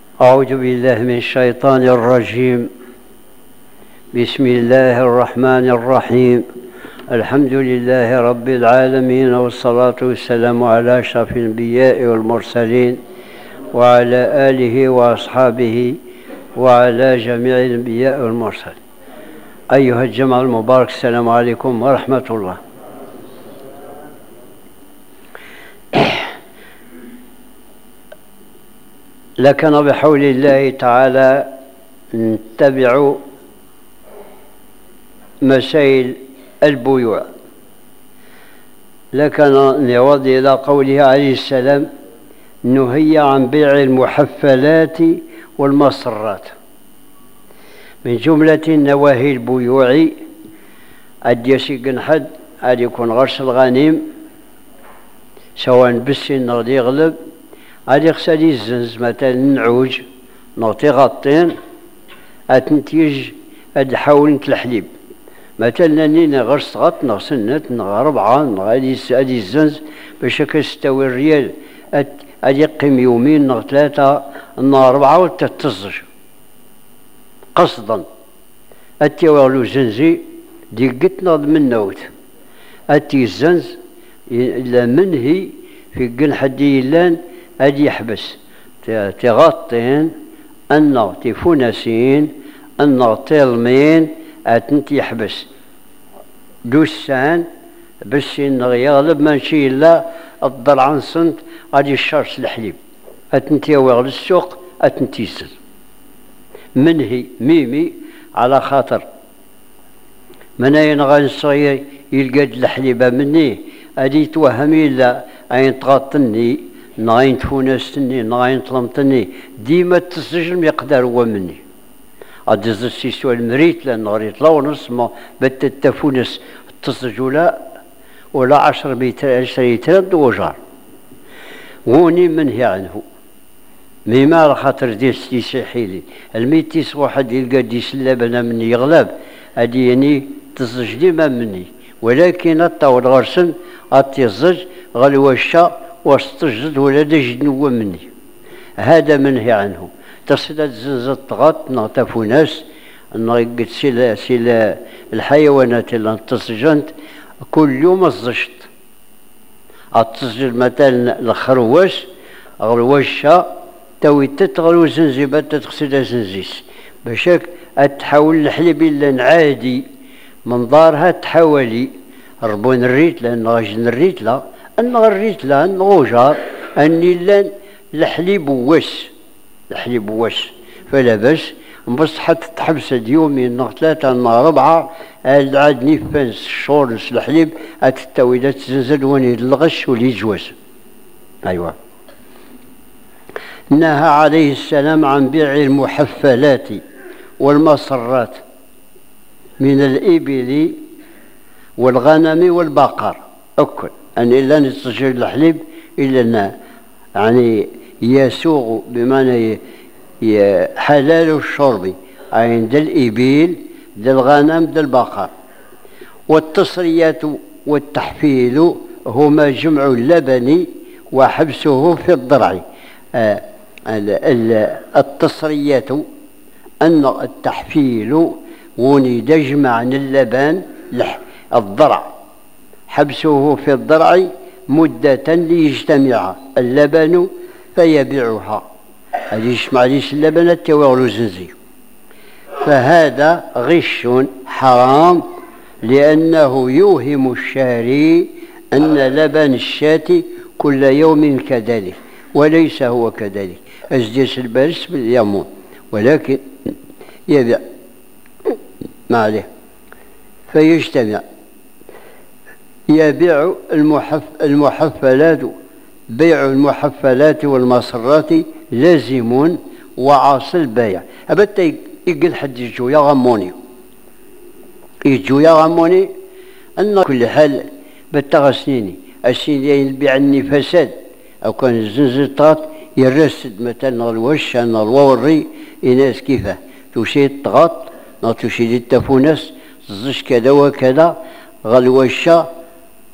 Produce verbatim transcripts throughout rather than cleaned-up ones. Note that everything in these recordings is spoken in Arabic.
أعوذ بالله من الشيطان الرجيم. بسم الله الرحمن الرحيم. الحمد لله رب العالمين، والصلاة والسلام على أشرف الأنبياء والمرسلين وعلى آله وأصحابه وعلى جميع الأنبياء والمرسلين. أيها الجمع المبارك، السلام عليكم ورحمة الله. لكن بحول الله تعالى نتبع مسائل البيوع. لكن نعود إلى قوله عليه السلام: نهي عن بيع المحفلات والمسرات. من جملة نواهي البيوع أدي يسيقن حد أدي يكون غرس الغنيم، سواء بالسن غادي يغلب، غادي خصها الزنز مثلا نعوج نعطي غطين أتنتيج أد حاول الحليب، مثلا نينا غرس غط نغسنت نغ ربعة غادي أدي الزنز باش هكا ستة ريال أدي يقيم يومين نغ ثلاثة نغ ربعة وتتزج قصدا. أتي وغلو زنزي دي قت نغ من نوت أتي الزنز إلا منهي في قن حدي يلان أدي يحبس تغطين أنه تفونسين أنه تلمين أتنت يحبس دوسان بس إنه يغلب ماشي إلا الضلعن سنت غادي الشرس الحليب أتنتي وغل السوق أتنتي سن منهي ميمي على خاطر من أين غادي صغير يلقاد الحليبة مني أدي توهمي إلا أين تغطني نغاين تفونستني نغاين تلمتني ديما تسجل يقدر هو مني أدز السيسو المريت لأن غريت لا ونص ما بت التفونس تسج ولا ولا عشر متر عشرين متر وجار وني منهي عنه مما على خاطر ديال سيحيلي الميتيس واحد يلقى ديس اللبنة مني يغلب أدي يعني تسج ديما مني، ولكن الطاول غرسن أتيزج غلوشا واستجد ولا دجد نوا مني، هذا منهي عنه. تصل الزنزة تغط نغتفو ناس نغيقت سلا سلا الحيوانات اللي تسجنت كل يوم الزشت أتسجل مثلا الخرواش غلوشا توي تتغلو زنزيبات تغسل زنزيس باش أتحول الحليب إلا عادي من دارها تحولي ربون الريت لأن غاجن الريت لا أن غريت لا أن غوجار أني لان الحليب واش الحليب واش فلا باش بس حتى تحبس يومين نغ ثلاثة نغ ربعة عاد نفاس شورس الحليب أتتاويلات تزنزل وني الغش ولي جواز. أيوة. نهى عليه السلام عن بيع المحفلات والمسرات من الإبل والغنم والبقر أكل أن إلا نستجيب الحليب إلا يعني يسوغ بمعنى حلال الشرب عند الإبل ذا الغنم ذا البقر. والتصريات والتحفيل هما جمع اللبن وحبسه في الضرع. آه التصريات أن التحفيل وني يجمع اللبن الضرع حبسه في الضرع مدة ليجتمع اللبن فيبيعها، هذه يجمع ليش اللبن تيوغلو زنزي، فهذا غش حرام لأنه يوهم الشاري أن لبن الشاة كل يوم كذلك، وليس هو كذلك. أجدس البرس باليمون ولكن يبيع ما عليه فيجتمع. يبيع المحف المحفلات بيع المحفلات والمسرات لازم وعاص البيع. أبدا يقل حد يجو يا غموني يجو يا غموني أن كل حال بتغسنيني السيدين البيع النفساد أو كان الزنزطات يرسد مثلا الوش أن الوري إناس كيفه توشي الطغط نا توشي التفونس تزش كذا وكذا غالوشا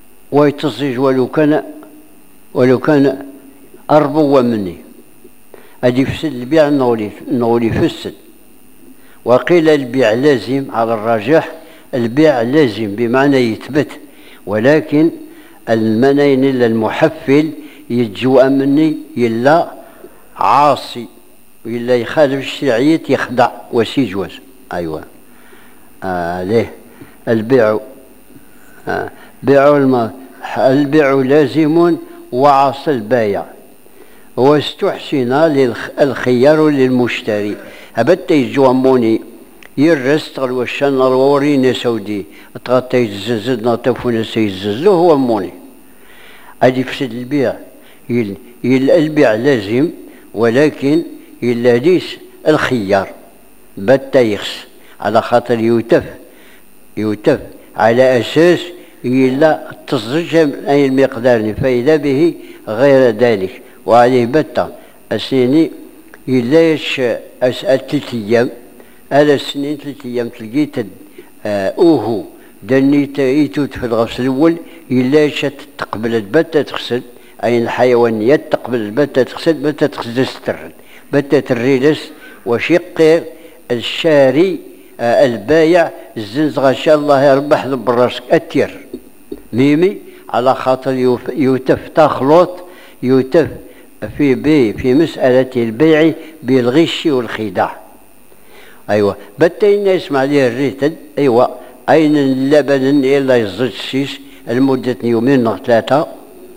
ويتصج ولو كان ولو كان أربو مني أدي يفسد البيع نولي نولي يفسد. وقيل البيع لازم، على الراجح البيع لازم بمعنى يثبت، ولكن المنين إلا المحفل يتجو مني إلا عاصي وإلا يخالف الشرعية يخدع وسيجوز. أيوة آه ليه البيع آه بيع الم... البيع لازم وعصى البايع، واستحسن الخيار للمشتري. هبت يجو أموني يرست والشان الورين سودي تغطي يتززد نطفونا سيززلو هو أموني أدي يفسد البيع. يل... يل... البيع لازم ولكن إلا ليس الخيار بتا يخس، على خاطر يوتف يوتف على أساس إلا تصدج أي المقدار فإذا به غير ذلك، وعليه بتا السيني إلاش أسأل ثلاث أيام على السنين ثلاث أيام تلقيت أوهو دني تايتوت في الغسل الأول إلاش تقبل البتة تغسل، أي الحيوانيات تقبل البتة تغسل بتة تغسل سترد بتة الريلس وشق الشاري آه البايع الزنز غشاء الله يربح براسك أتير ميمي، على خاطر يوتف تخلط يوتف في بي في مسألة البيع بالغش والخداع. أيوة بتينا يسمع ليه الريتد. أيوة أين اللبن إلا يزج سيس لمدة يومين أو ثلاثة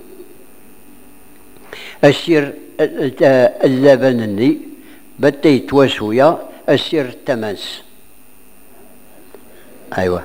أسير اللبن اللي بتي توسويا أسير التماس. أيوة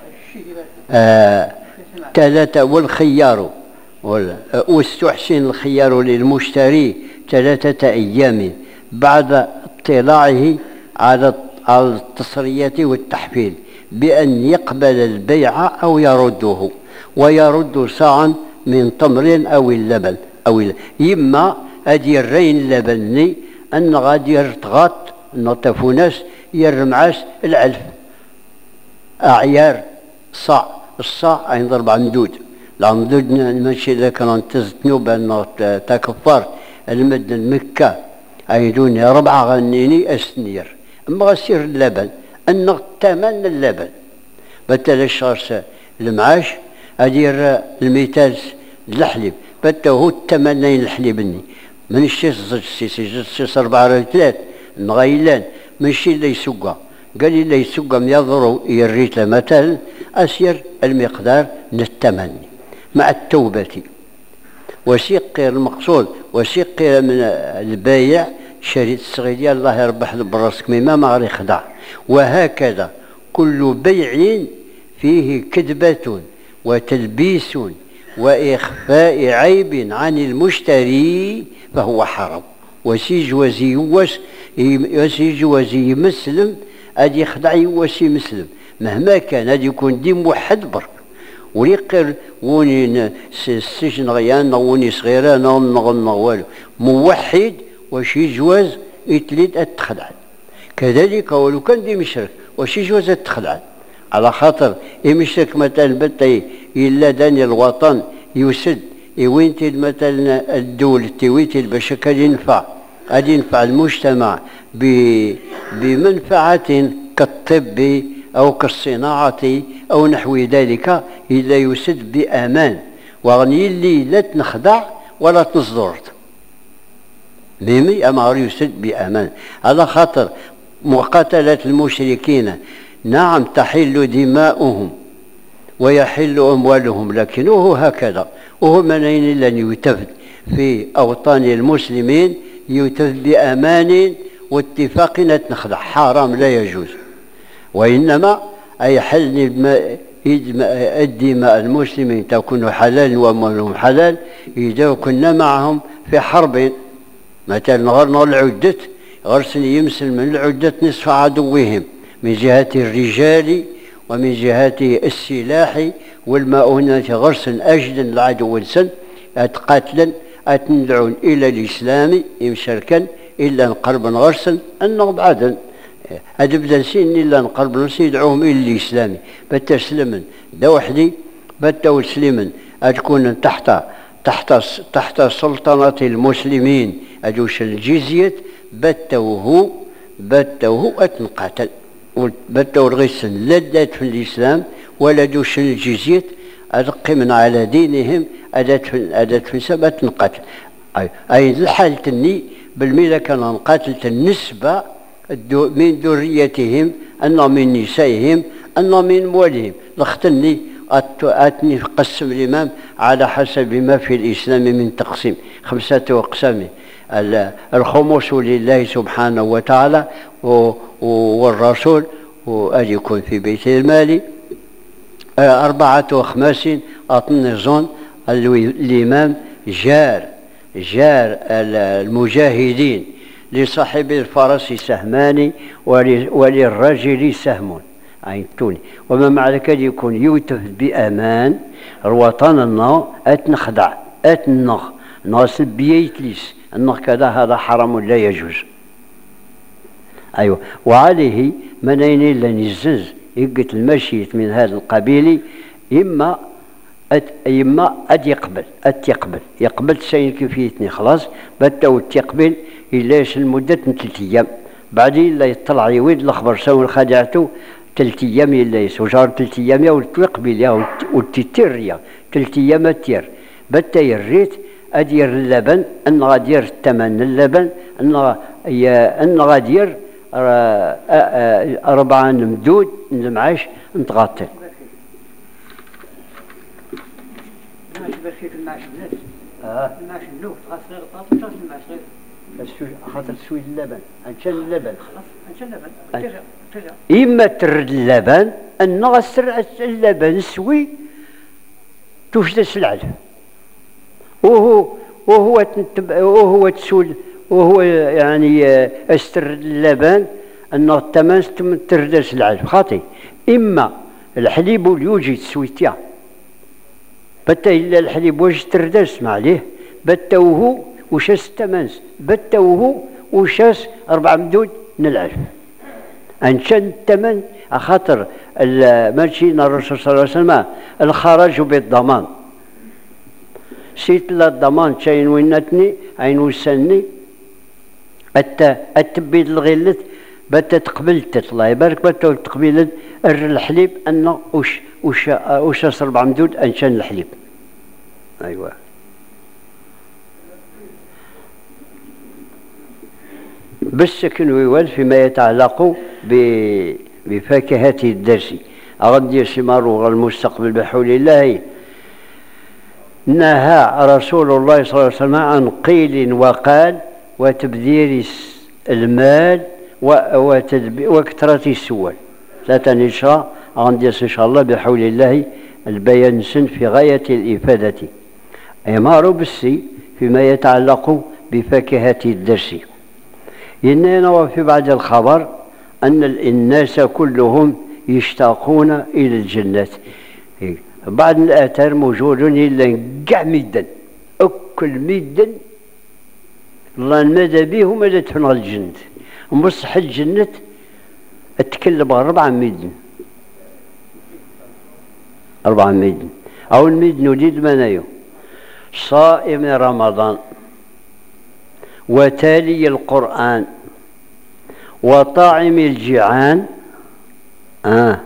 آه ثلاثة والخيار واستحسن الخيار للمشتري ثلاثة أيام بعد اطلاعه على التصرية والتحفيل بأن يقبل البيع أو يرده، ويرد صاعا من تمر أو اللبن أو يما أدي الرين اللبني أن غادي يرتغط نطفو ناس يرمعاس العلف أعيار صاع الصاع أين ضرب عمدود العمدود ماشي إذا كان تزتنو بأن تكفر المد المكة أيدون ربعة غنيني أسنير. أما غسير اللبن أن الثمن اللبن بتل الشخص المعاش أدير الميتاز الحليب بتا هو الثمنين الحليبني من الشيس زج سيس الشيس أربعة ثلاث نغيلان ماشي اللي يسوقها قال لي اللي يسوقها ميضرو يريت مثلا أسير المقدار من الثمن مع التوبة وسيق المقصود وسيق من البايع شريط الصغيرة الله يربح براسك مما ما غير يخدع. وهكذا كل بيع فيه كذبة وتلبيس وإخفاء عيب عن المشتري فهو حرام. وسيج وزي وس وسيج وزي مسلم أدي يخدع يوسي مسلم مهما كان أدي يكون دي موحد برك وليقر وني السجن غيان وني صغيرة نغن والو موحد وشي جواز يتليد التخدع. كذلك ولو كان دي مشرك وشي جواز التخدع على خاطر يمشرك مثلا بطي إلا داني الوطن يسد يوينتي مثلا الدول تيويتي باش كان ينفع غادي ينفع المجتمع بمنفعة كالطب أو كالصناعة أو نحو ذلك إلا يسد بأمان وغني اللي لا تنخدع ولا تصدرت ميمي أما يسد بأمان. على خاطر مقاتلة المشركين نعم تحل دماؤهم ويحل أموالهم لكنه هكذا وهو منين لن يتفد في أوطان المسلمين يتفد بأمان واتفاق نخدع حرام لا يجوز. وإنما أي حل الدماء المسلمين تكون حلال وأموالهم حلال إذا كنا معهم في حرب مثلا غرنا العدة غرسن يمسل من العدة نصف عدوهم من جهة الرجال ومن جهة السلاح والمؤونة غرسن أجدا العدو السن أتقاتلا أتندعون إلى الإسلام يمشركا إلا نقرب غرسا أنه بعدا أدبدا سين إلا نقرب نرسل يدعوهم إلى الإسلام بتسلما دا وحدي بتسلما أتكون تحت تحت تحت سلطنة المسلمين أدوش الجزية بتوه بتوه أتنقاتل بتوه الغسن لدات في الإسلام ولا دوش الجزية أدق من على دينهم أدات في أدات في سبعة تنقاتل أي أي الحالة تني بالميلة كان نقاتل النسبة من ذريتهم أن من نسائهم أن من موالهم لختني أتني قسم الإمام على حسب ما في الإسلام من تقسيم خمسة أقسام الخمس لله سبحانه وتعالى والرسول وأن يكون في بيت المال أربعة وخماس أطنزون الإمام جار جار المجاهدين لصاحب الفرس سهمان وللرجل سهم عينتوني وما مع ذلك يكون يوتف بأمان الوطن النو أتنخدع أتنخ ناصب بيتليس النخ كذا هذا حرام لا يجوز. أيوة وعليه منين إلا نزز يقت المشيت من هذا القبيل إما أت إما أد يقبل أت يقبل يقبل تسين كيفيتني خلاص بتو تقبل إلاش المدة من ثلاث أيام بعدين لا يطلع يويد الأخبار سوى خدعته ثلاث أيام إلا يسوجار ثلاث أيام يا وتقبل يا وتتر يا ثلاث أيام التير بتا يريت أدير اللبن أن غادير الثمن اللبن أن أن غادير أربعة مدود المعاش نتغطي. اه المعاش اللوف تغسل غطاس المعاش غير خاطر تسوي اللبن انشان اللبن خلاص انشان اللبن ترجع ترجع اما ترد اللبن ان غسر اللبن سوي توجد العلف وهو وهو وهو تسول وهو يعني استرد اللبن انه الثمن تردس العلف خاطي اما الحليب يوجد سويتيا بتا إلا الحليب واش تردس ما عليه بتوه وشاس التمانس بتوه وشاس أربع مدود نلعب أنشان الثمن خاطر ماشي الرسول صلى الله عليه وسلم الخرج بالضمان سيت لا الضمان شاين وينتني عين وسني أت أتبيد الغلت بتا تقبلت الله يبارك بتا تقبلت الحليب أنه وش وش وش أربع مدود أنشان الحليب. أيوة بالسكن ويوال فيما يتعلق بفاكهة الدرس أغدي الثمار المستقبل بحول الله نهى رسول الله صلى الله عليه وسلم عن قيل وقال وتبذير المال وكثرة السؤال ثلاثة نشرة غنديس إن شاء الله بحول الله البيان سن في غاية الإفادة إمار بالسي فيما يتعلق بفاكهة الدرس إننا وفي بعد الخبر أن الناس كلهم يشتاقون إلى الجنة بعض الآثار موجود إلا كاع ميدان أكل ميدان الله ماذا به ماذا تفنى الجنة بصح الجنة أتكلم أربعة ميدان أربعة ميدان أو الميدان وليد منايو صائم رمضان وتالي القرآن وطاعم الجيعان آه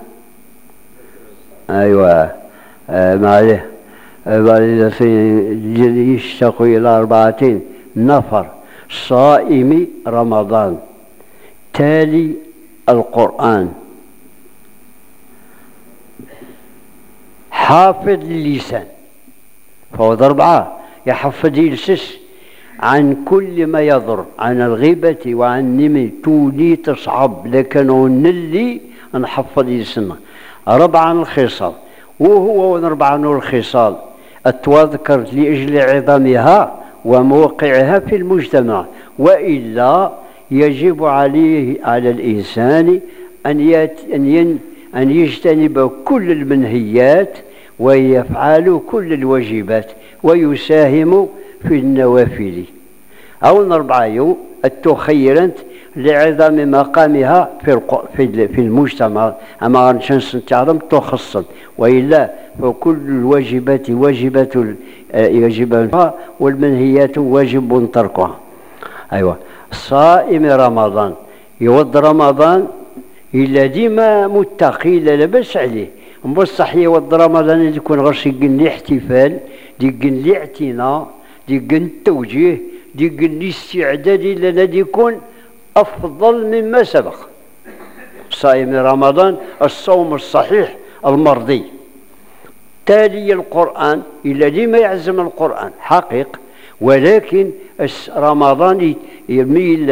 أيوة آه ما عليه آه يشتاق إلى أربعة نفر صائم رمضان تالي القرآن حافظ اللسان فهو أربعة يحفظ يلسس عن كل ما يضر عن الغيبة وعن نمي تولي تصعب لكن اللي نحفظ لسنا ربعا الخصال وهو ربعا الخصال أتذكر لأجل عظمها وموقعها في المجتمع وإلا يجب عليه على الإنسان أن أن أن يجتنب كل المنهيات ويفعل كل الواجبات ويساهم في النوافل أو نربعيو التخيرنت لعظم مقامها في في المجتمع أما غنشنس تعظم تخصص وإلا فكل الواجبات واجبة يجب والمنهيات واجب تركها أيوة. صائم رمضان يوض رمضان إلا ديما متقي لا لبس عليه. بصح يوض رمضان يكون غير يقن احتفال، يقن لي اعتناء، يقن التوجيه، يقن لي استعداد إلا يكون أفضل مما سبق. صائم رمضان الصوم الصحيح المرضي. تالي القرآن إلا ديما يعزم القرآن حقيق، ولكن رمضان يميل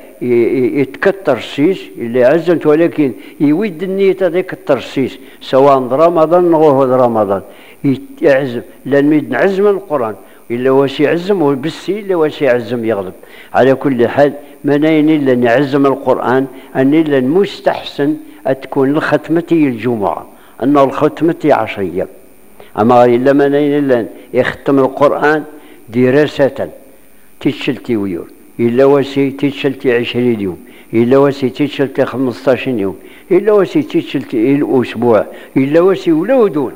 يتكتر السيس اللي عزمت، ولكن يود النية هذيك الترسيس سواء رمضان أو رمضان يعزم، لأن ميد نعزم القرآن إلا واش يعزم وبسي إلا واش يعزم يغلب. على كل حال منين إلا نعزم القرآن أن إلا المستحسن تكون الختمة الجمعة، أن الختمة عشر أيام. أما إلا منين إلا يختم القرآن دراسة تتشلتي ويور، إلا واسي تتشلتي عشرين يوم، إلا واسي تتشلتي خمسطاش يوم، إلا واسي تتشلتي الأسبوع، إلا واسي ولا ودون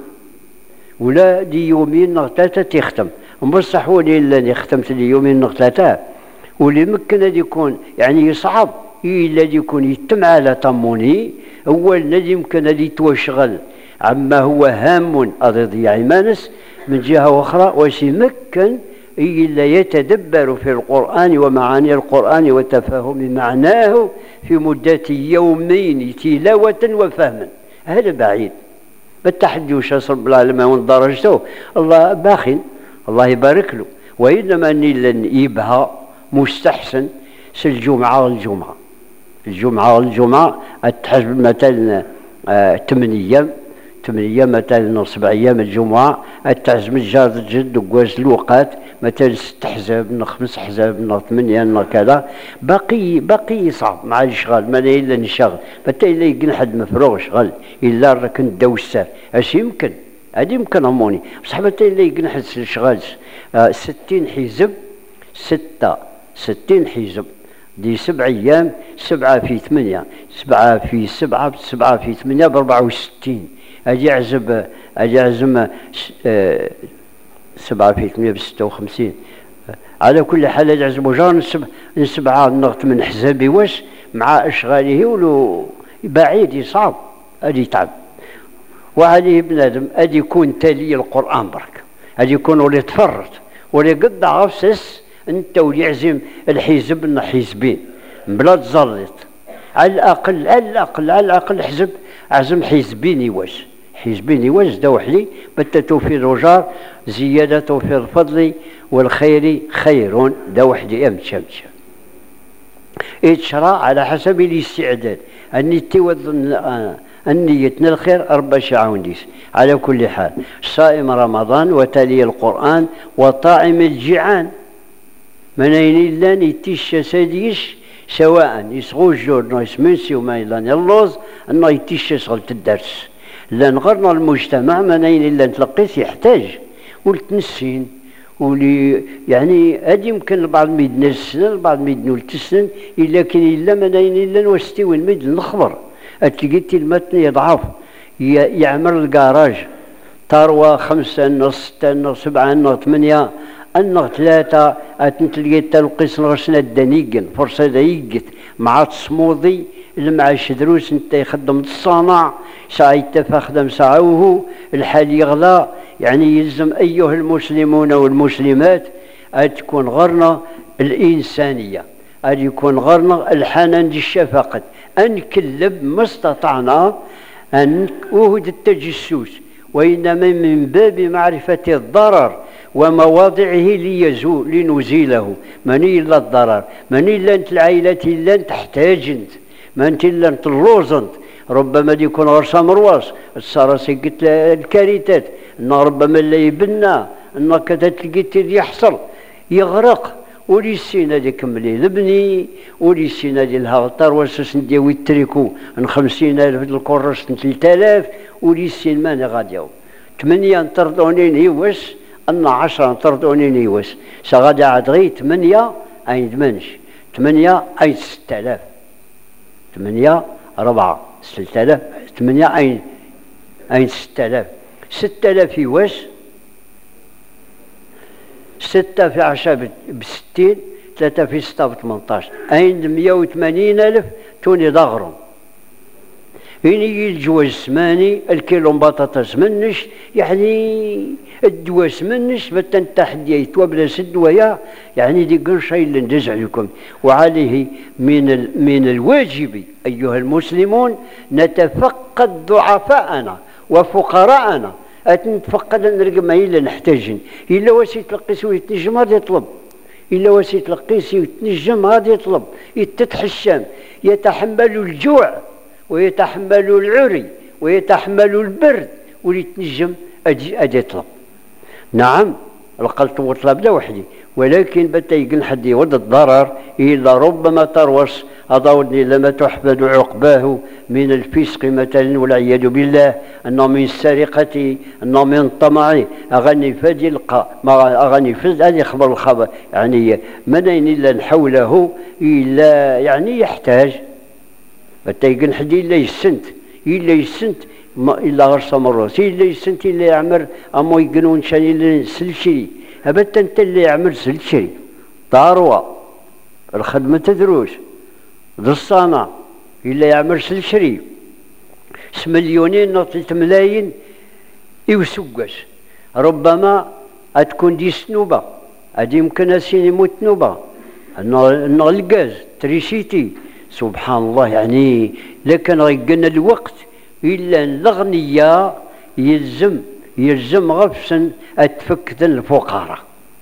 ولا دي يومين ثلاثة تختم. بصح ولي إلا ختمت لي يومين ثلاثة واللي ممكن أن يكون يعني يصعب إلا يكون يتم على طموني أول الذي يمكن أن يتوشغل عما هو هام أضيع مانس من جهة أخرى، واش يمكن إلا يتدبر في القرآن ومعاني القرآن وتفاهم معناه في مدة يومين تلاوة وفهما. هذا بعيد بالتحدي وش رب العالمين وين درجته الله باخن الله يبارك له. وإنما أن يبها مستحسن الجمعة والجمعة الجمعة والجمعة تحسب مثلا ثمان أيام ثمان أيام مثلا سبع أيام الجمعة تحسب الجاد جد وقواس الوقات مثلا ست أحزاب من خمس أحزاب من ثمانية من كذا باقي باقي صعب مع الشغل ما إلا نشغل حتى إلا يقن حد مفروغ شغل إلا راك نداو السار اش يمكن هذه يمكن أموني بصح حتى إلا يقن حد الشغل آه ستين حزب ستة ستين حزب دي سبع أيام سبعة في ثمانية سبعة في سبعة سبعة في ثمانية بأربعة وستين أجي أعزب أجي أعزم آه سبعة في ثمانية بستة وخمسين. على كل حال أجي أعزم جار سبعة نغط من حزابي واش مع أشغاله ولو بعيد يصعب أدي يتعب. وعليه بنادم أدي يكون تالي القرآن برك أدي يكون ولي تفرط ولي قد عفسس أنت ولي يعزم الحزب من حزبين بلا تزلط على الأقل على الأقل على الأقل حزب عزم حزبين يواش حزبين يواش دوحلي بتتو في الرجار زيادة في الفضل والخير خير دوحلي أمشى أمشى يتشرع على حسب الاستعداد أني توظن النية الخير أربع شعونديس. على كل حال صائم رمضان وتالي القرآن وطاعم الجيعان منين إلا نتيش ساديش سواء يسغو الجور نايس منسي وما إلا اللوز أنه يتيش شغلة الدرس لأن غرنا المجتمع منين إلا نتلقيت يحتاج ولتنسين ولي يعني هذه يمكن البعض ميدنا السنة البعض ميدنا التسن إلا كان إلا منين إلا نوستي والميد نخبر أتلقيتي المتن يضعف يعمر الكراج تروى خمسة نص ستة نص سبعة نص ثمانية أنه ثلاثة أتنتلقيت القسم غسنا الدنيقن فرصة دايقت مع تصموضي مع الشدروس انت يخدم الصنع ساعة يتفخدم ساعوه الحال يغلى يعني يلزم أيها المسلمون والمسلمات أن تكون غرنا الإنسانية أن يكون غرنا الحنان دي الشفقة أن كلب ما استطعنا أن أهد التجسس وإنما من باب معرفة الضرر ومواضعه ليزول لنزيله من إلا الضرر من إلا أنت العائلة إلا أنت تحتاج أنت ما أنت إلا أنت اللوز أنت ربما يكون غرسة مرواس السراسي قلت الكارثات أن ربما لا يبنى أن كذا تلقيت يحصل يغرق ولي السينة دي كملي لبني ولي السينة دي الهغطار واسس نديو يتركو ان خمسين ألف الكرس ثلاثة آلاف ولي السين ماني غاديو ثمانية نطردونين يوس أن عشرة نطردونين يوس سغادي عاد غي ثمانية أين دمنش ثمانية أين ستة آلاف ثمانية أربعة ستة آلاف ثمانية أين أين ستة آلاف ستة آلاف يوس ستة في عشرة بستين ثلاثة في ستة بثمنطاش عند مية وثمانين ألف توني ضغرهم. هيني الجواز سماني الكيلو بطاطس منش يعني الدواس منش بتنتحدي يتوبلا سدويا يعني دي قرشي اللي ندز عليكم. وعليه من ال من الواجب أيها المسلمون نتفقد ضعفاءنا وفقراءنا. أتنتفقد نرقم إلا نحتاجين إلا وسيت لقيس ويتنجم هذا يطلب إلا وسيت لقيس ويتنجم هذا يطلب يتتح الشام يتحمل الجوع ويتحمل العري ويتحمل البرد ويتنجم أجي يطلب. نعم لقلت مطلب لا وحدي ولكن بتا يقن حد يود الضرر إلا ربما تروس أضاودني لما تحمد عقباه من الفسق مثلا والعياذ بالله أنه من السرقة أنه من الطمع أغني فادي القى ما أغني فز هذه خبر الخبر يعني منين إلا حوله إلا يعني يحتاج بتا يقن حد إلا يسنت إلا يسنت إلا غرس مرة إلا يسنت إلا يعمر أمو يقنون شان إلا سلشري أبدا أنت اللي يعمل سلشري طاروة الخدمة تدروس ذو الصانع إلا يعمل سلشري مليونين نطلت ملايين يوسقس ربما أتكون دي سنوبة أدي يمكن أسين يموت نوبة أنه الغاز تريسيتي سبحان الله يعني لكن غيقنا الوقت إلا الأغنياء يلزم يلزم غفصا أتفقدن الفقراء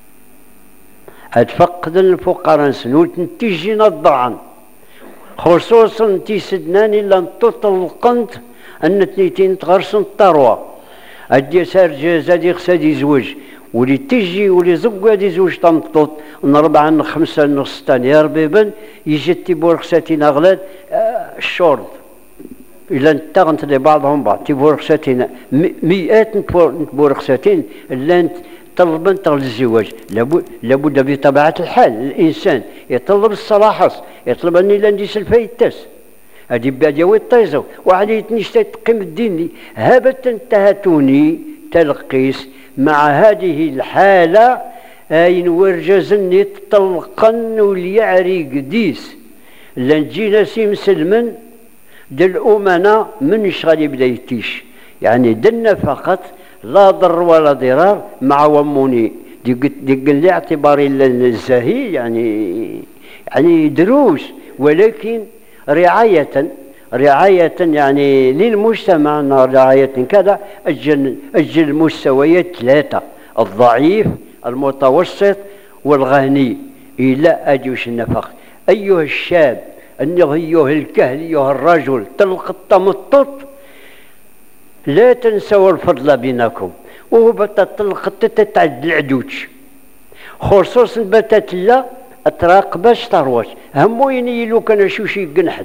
أتفقدن الفقراء سنوت تجينا الضعن خصوصا تيسدنان إلا تطلقنت أن تنيتين تغرسن الطروة أدي سار جاز أدي خسادي زوج ولي تجي ولي زق أدي زوج تمطط نربعة ن خمسة ن ستة يا ربيبا يجي تيبور خساتين أغلاد آه الشرط إلا انتغنت لبعضهم بعض تيبور خساتين مئات نتبور خساتين إلا انت طلبا تغل الزواج لابد لابد بطبيعة الحال الإنسان يطلب الصلاح يطلب أني لا نديس الفايتاس هذه بادية ويطيزو وعلي تنشتا تقيم الدين هابت انتهتوني تلقيس مع هذه الحالة أين ورجزني تطلقن وليعري قديس لنجينا سي مسلمن دل الأمنا من شغالي بدا يتيش يعني دلنا فقط لا ضر ولا ضرار مع وموني ديق لي اعتباري الزهي يعني يعني دروس ولكن رعاية رعاية يعني للمجتمع رعاية كذا أجل أجل المستويات ثلاثة الضعيف المتوسط والغني إلى أجوش النفق. أيها الشاب أنه أيها الكهل أيها الرجل تلقى التمطط لا تنسوا الفضل بينكم وهو بتطلق تتعد العدوش خصوصا بتات لا أتراق باش تروش همو ينيلو كان شو شي قنحد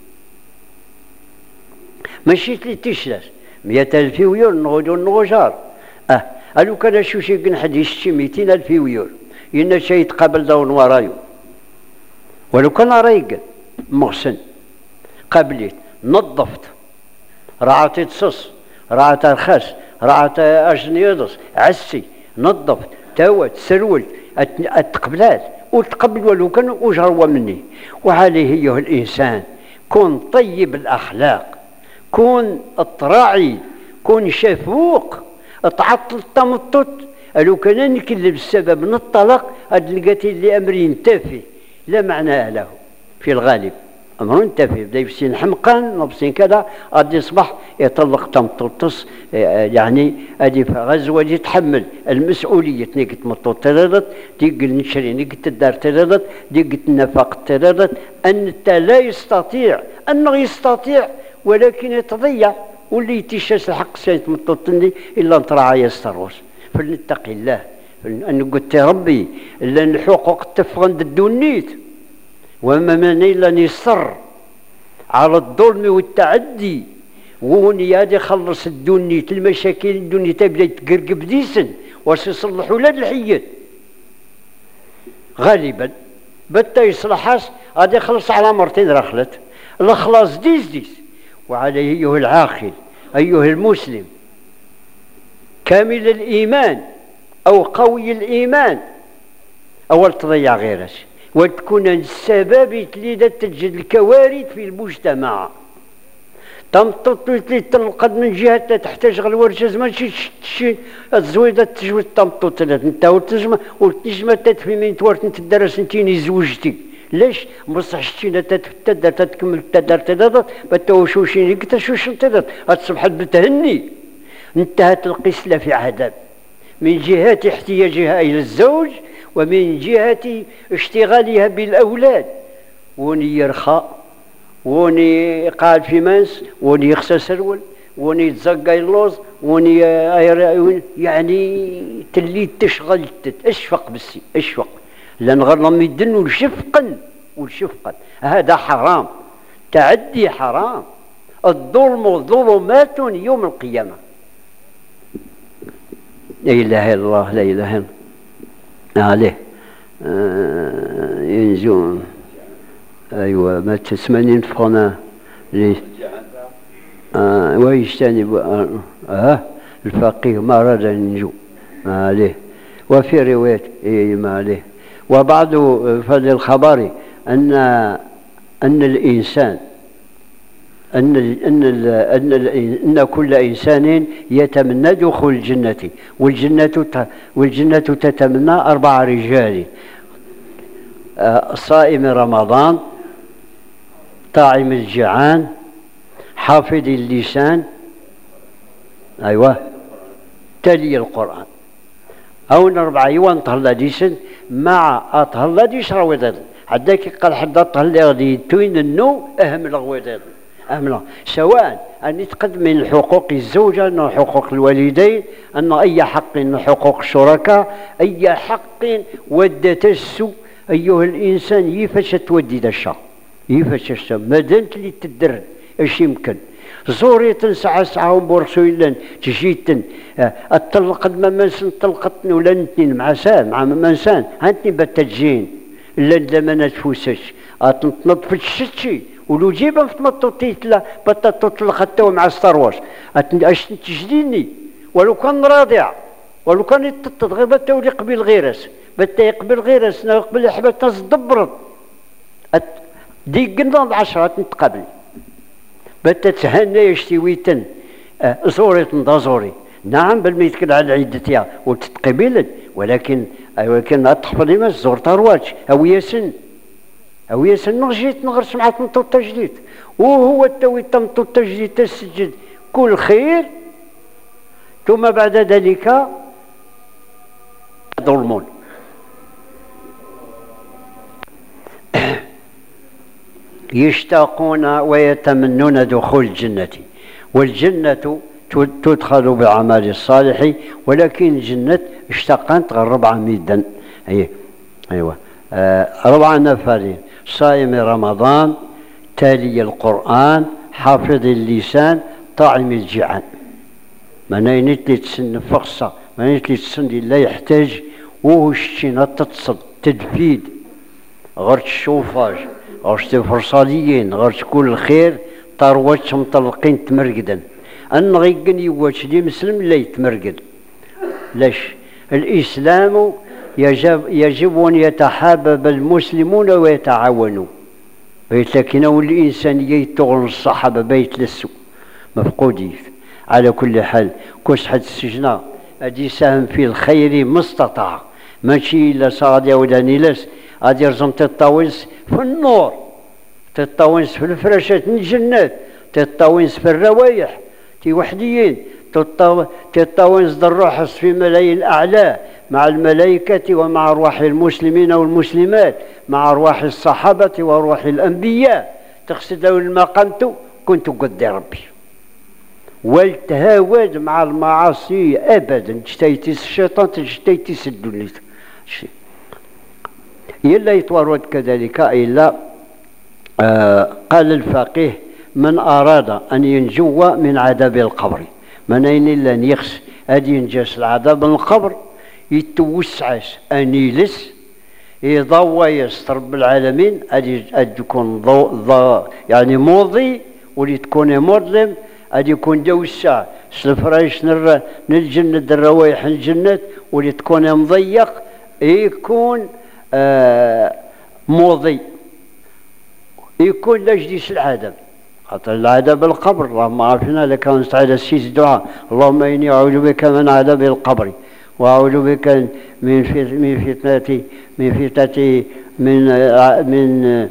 ماشي لي تشلاش مئة ألف ويور نغدو النغجار اه ألو كان شو شي قنحد يشتي مئتين ألف ويور ينا شي يتقابل دون ورايو ولو كان رايق محسن قبليت نظفت رعاتي تصص رعات الخاس رعات أجنيضس عسي نظفت تاوت سرولت التقبلات وتقبل ولو كان أجروا مني. وعليه أيها الإنسان كن طيب الأخلاق كن اطراعي كن شفوق تعطل التمطط لو كان نكذب السبب من الطلاق هاد لقاتي اللي أمر ينتفي لا معنى له في الغالب أمر ينتفي بدا يفسين حمقان نبسين كذا غادي يصبح يطلق تمططس يعني هذه غزوة يتحمل المسؤولية تنيك تمطط تردت ديك نشري نيك تدار تردت ديك النفاق تردت أنت لا يستطيع أنه يستطيع ولكن يتضيع واللي يتشاس الحق سيتمططني إلا نترعى يستروس فلنتقي الله أن قلت ربي إلا الحقوق تفغن الدنيت وما من إلا نصر على الظلم والتعدي ووني هادي خلص الدنيت المشاكل الدنيا تبدا تقرقب ديسن واش يصلحوا لا الحيات غالبا بدا يصلحاش غادي يخلص على مرتين رخلت الخلاص ديس ديس. وعليه أيها العاقل أيها المسلم كامل الإيمان أو قوي الإيمان أول تضيع غيرك وتكون السبب اللي تجد الكوارث في المجتمع. تمطط تنقد من جهه تحتاج غير الورشة ماشي شي الزويده تجوز تمطط انت والتجمع والتجمع تدفي من تورت انت درس انتيني زوجتي ليش مصح شتينا تتدر تتكمل تدر تدر بتوشوشيني قلت شوش تدر تصبح بتهني. انتهت القسله في عذاب من جهه احتياجها الى الزوج ومن جهه اشتغالها بالاولاد، وني يرخى وني قاعد في منس وني يخسى سرول وني يتزقى اللوز وني يعني تلي تشغل اشفق بالسي اشفق لان غير يدن والشفقا والشفقا هذا حرام، تعدي حرام، الظلم ظلمات يوم القيامه. لا اله الا الله لا اله الا الله عليه آه ينجون ايوه ما تسمانين فانا ليه آه ويجتنب آه, اه الفقيه ما اراد ان ينجو ما عليه. وفي روايه إيه ما عليه. وبعض فضل الخبر ان ان الانسان ان ال ان ال ان ال ان كل انسان يتمنى دخول الجنه والجنه والجنه تتمنى اربع رجال: آه صائم رمضان، طاعم الجيعان، حافظ اللسان، ايوه تالي القران. او أربعة ايوان طهلاديسن مع اطهلاديس رويض عداك قال حد طهلي غادي توين النو اهم الغويض اهم سواء ان يتقدم من حقوق الزوجه انه حقوق الوالدين ان اي حق انه حقوق الشركاء اي حق ود تسو ايها الانسان يفاش تودي ذا الشر يفاش الشر مادام اللي تدر اش يمكن زوري تنسعى ساعة بورسويلا تجيتن اطلقت ما منسن طلقتني ولا نتنين مع سان مع منسان هانتني بتجين الا ما نتفوسش تنطفت الشتشي ولو جيبا في تمطوطيت لا بتا تطلقت مع ستارواش اش تجديني ولو كان راضع ولو كان يتطط غير بتا ولي قبل غيرس بتا يقبل غيرس قبل حبه تزدبرت دي قلنا بعشرة نتقابل بتا تهنى يشتويتن أه زوري تنضا زوري نعم بل ما يتكل على عدتها وتتقبلت ولكن ولكن تحفظي ما زور ترواج او ياسن او ياسن نغجيت نغرس مع تمطو التجديد وهو التوي تمطو التجديد تسجد كل خير ثم بعد ذلك ظلمون. يشتاقون ويتمنون دخول الجنة والجنة تدخل بالعمل الصالح ولكن الجنة اشتقت غير ربع ميدا أي أيوة آه ربع نفر: صائم رمضان، تالي القرآن، حافظ اللسان، طاعم الجيعان. ما نينت لي تسن فقصة ما نينت لي تسن لا يحتاج وهو الشينا تتصد تدفيد غير الشوفاج غرش فرصاليين غرش كل الخير طرواتش مطلقين تمرقدا ان غيقن يواش لي مسلم لا يتمرقد. لاش الاسلام يجب يجب ان يتحابب المسلمون ويتعاونوا بيت لكن الانسانيه تغن الصحابه بيت للسوء مفقودين. على كل حال كوس حد السجنه ادي يساهم في الخير ما استطاع ماشي الا صادي ولا نيلاس غادي يرزم تطاونس في النور تطاونس في الفراشات من الجنات تطاونس في الروايح تي وحديين تطاونس الروحس في ملايين الاعلى مع الملائكه ومع ارواح المسلمين والمسلمات مع ارواح الصحابه وارواح الانبياء تقصد المقام كنت قد ربي والتهاود مع المعاصي ابدا تشتيتيس الشيطان تشتيتيس الدنيا إلا يتورد كذلك إلا آه قال الفقيه: من أراد أن ينجو من عذاب القبر من أين إلا يخس أدي ينجس العذاب من القبر يتوسعس أن يلس يضوى يستر رب العالمين أدي تكون ضو ضو يعني موضي ولي تكون مظلم أدي يكون دوسع سلفرايش نر الجنة الروايح الجنة ولي تكون مضيق يكون آه موضي يكون لا جديس العذاب، خاطر العذاب القبر اللهم عافنا لك ونستعيذ السيس الدعاء اللهم اني اعوذ بك من عذاب القبر واعوذ بك من من فتنة من فتنة من من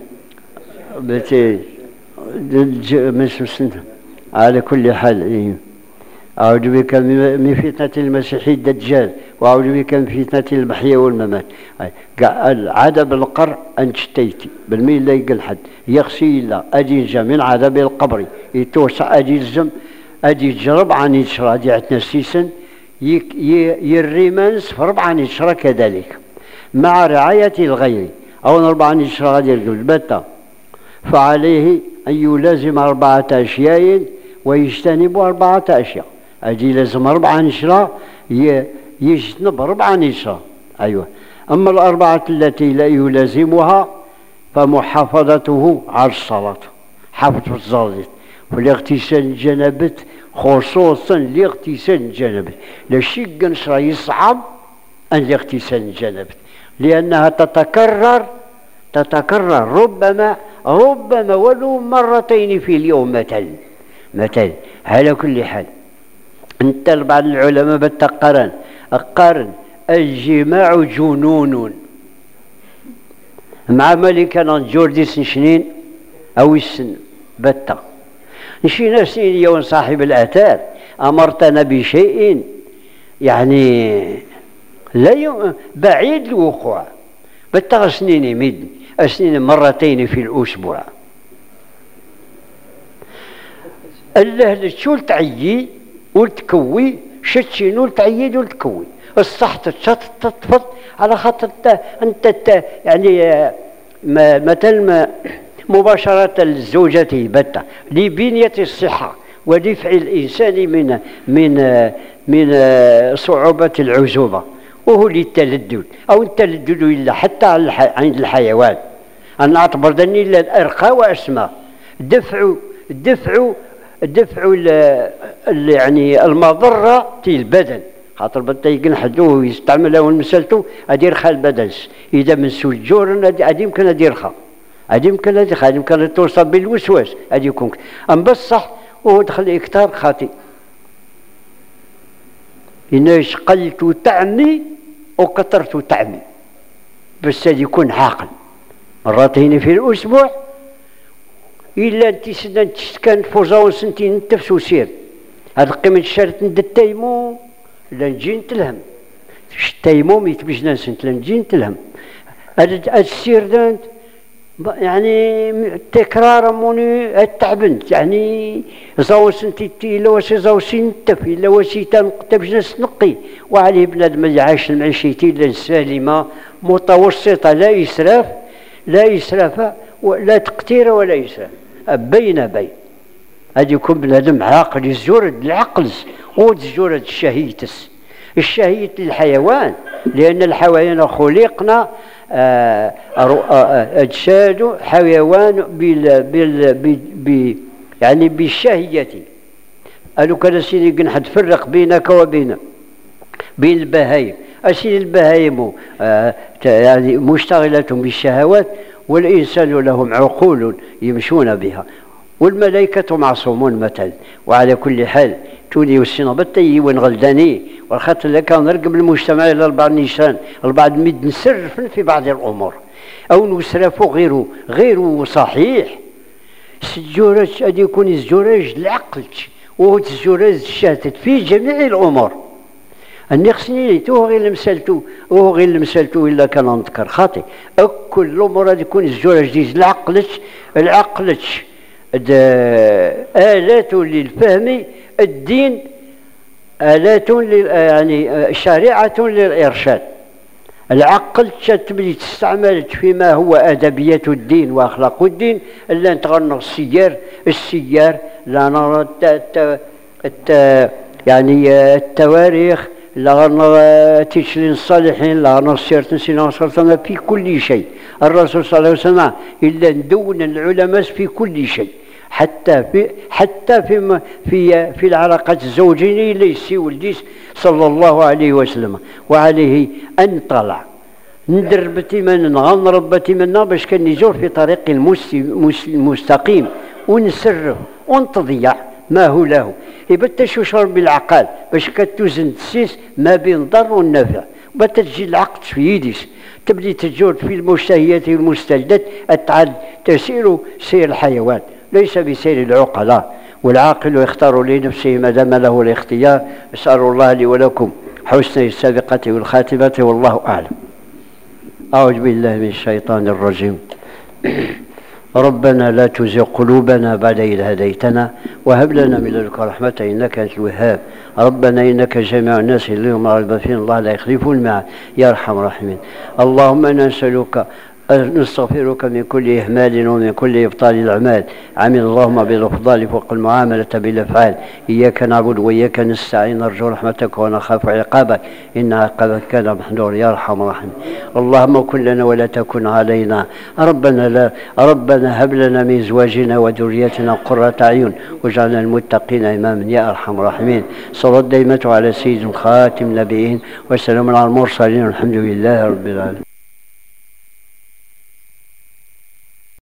من على كل حال. أعوذ بك من فتنة المسيح الدجال وأعوذ بك من فتنة المحيا والممات. عذاب القبر أنشتيتي بالميل لا يقل حد يغسي الله أجي جا من عذاب القبر يتوسع أجي الزم أجي جرب عن يشرى أجي عتنا سيسن يريمنس في ربع عن يشرى كذلك مع رعاية الغير أو ربع عن يشرى غادي البتة، فعليه أن يلازم أربعة أشياء ويجتنب أربعة أشياء. أجي لازم أربعة نشرة يجتنب أربعة نشرة. أيوة. أما الأربعة التي لا يلازمها فمحافظته على الصلاة، حفظ الصلاة والاغتسال الجنابة خصوصا لاغتسال الجنابة. لا شك نشرة يصعب أن الاغتسال الجنابة لأنها تتكرر تتكرر ربما ربما ولو مرتين في اليوم مثلا مثلا. على كل حال انت بعض العلماء بالتقارن قارن الجماع جنون مع ملك جوردي سنشنين او السن بتا نشينا سنين يوم صاحب الاثار امرتنا بشيء يعني لا يوم بعيد الوقوع بتا سنين مد سنين مرتين في الاسبوع. الله شو تعيي وتكوي شتشين وتعيد وتكوي الصح تتفض على خاطر انت يعني مثلا مباشرة الزوجة بتة لبنية الصحة ودفع الإنسان من من من صعوبة العزوبة وهو للتلدد أو التلدد إلا حتى عند الحيوان. أنا أعتبر ذني الأرقى وأسمى دفع دفع دفع يعني المضرة في البدن خاطر بدا ينحدوه ويستعملها ونمسلتو هادي يرخى البدن إذا من سول جور هادي يمكن هادي يرخى هادي يمكن هادي هادي يمكن توصل بالوسواس هادي يكون. أم بصح وهو دخل إكتار خاطئ إناش قلت تعمي وكثرت تعمي بس هادي يكون عاقل مرتين في الأسبوع إلا أنت سنة كان فوزاون سنتين نتفس وسير هاد قيمة الشرط ند التيمو لا نجي نتلهم التيمو ميتبجنا سنت لا نجي نتلهم هاد السير دانت يعني تكرار موني التعبنت يعني زاو سنتي إلا واسي زاو سين نتف إلا واسي تنقتبجنا سنقي وعليه بنادم يعيش المعيشيتي السالمة متوسطة لا إسراف لا إسراف ولا تقتير ولا إسراف بين بين. هذا يكون بنادم عاقل يزورد العقل وتزورد الشهيتس الشهيت للحيوان لأن الحيوان خلقنا أجساد حيوان بال بال بال يعني بالشهية. قالوا كان سيدي كنحد تفرق بينك وبين بين البهايم. أسير البهايم يعني مشتغلة بالشهوات والإنسان لهم عقول يمشون بها والملائكة معصومون مثلا. وعلى كل حال تولي والسنة بطي ونغلداني والخاطر لك نرقب المجتمع إلى البعض نيشان البعض مد نسرف في بعض الأمور أو نسرفوا غير غير صحيح. الزجورج أن يكون الزجورج العقل وهو الزجورج الشاتت في جميع الأمور. النقصني تو غير المسالتو وهو غير المسالتو إلا كان نذكر خاطئ كل الأمور هذه يكون الزجورج ديز العقلش العقلش آلات للفهم الدين آلات يعني شريعة للإرشاد. العقل تبدي تستعمل فيما هو أدبيات الدين وأخلاق الدين إلا نتغنى السيار السيار لا نرى الت يعني التواريخ لا نرى تشرين الصالحين لا نرى سيرة سيدنا صلى في كل شيء. الرسول صلى الله عليه وسلم إلا ندون العلماء في كل شيء حتى في حتى في في في العلاقات الزوجين ليس ولديس صلى الله عليه وسلم. وعليه أن طلع ندربتي من نغن ربتي منا باش كان يجور في طريق المستقيم ونسره ونتضيع ما هو له يبتش وشرب بالعقل باش كتوزن تسيس ما بين الضر والنفع وبتجي العقد في يديش تبدي تجود في المشتهيات والمستلذات أتعد تسير سير الحيوان ليس بسير العقلاء والعاقل يختار لنفسه ما دام له الاختيار. أسأل الله لي ولكم حسن السابقة والخاتمة والله أعلم. أعوذ بالله من الشيطان الرجيم. ربنا لا تزغ قلوبنا بعد إذ هديتنا وهب لنا من لدنك رحمة إنك أنت الوهاب. ربنا إنك جامع الناس اليوم ريب فيه الله لا يخلف الميعاد يا أرحم الراحمين. اللهم إنا نسألك نستغفرك من كل إهمال ومن كل إبطال الأعمال. عمل اللهم بالأفضال فوق المعاملة بالأفعال. إياك نعبد وإياك نستعين نرجو رحمتك ونخاف عقابك إن عقابك كان محذور يا أرحم الراحمين. اللهم كن لنا ولا تكن علينا. ربنا لا ربنا هب لنا من أزواجنا وذرياتنا قرة أعين واجعلنا المتقين إماما يا أرحم الراحمين. صلاة دائمة على سيد خاتم النبيين وسلام على المرسلين والحمد لله رب العالمين.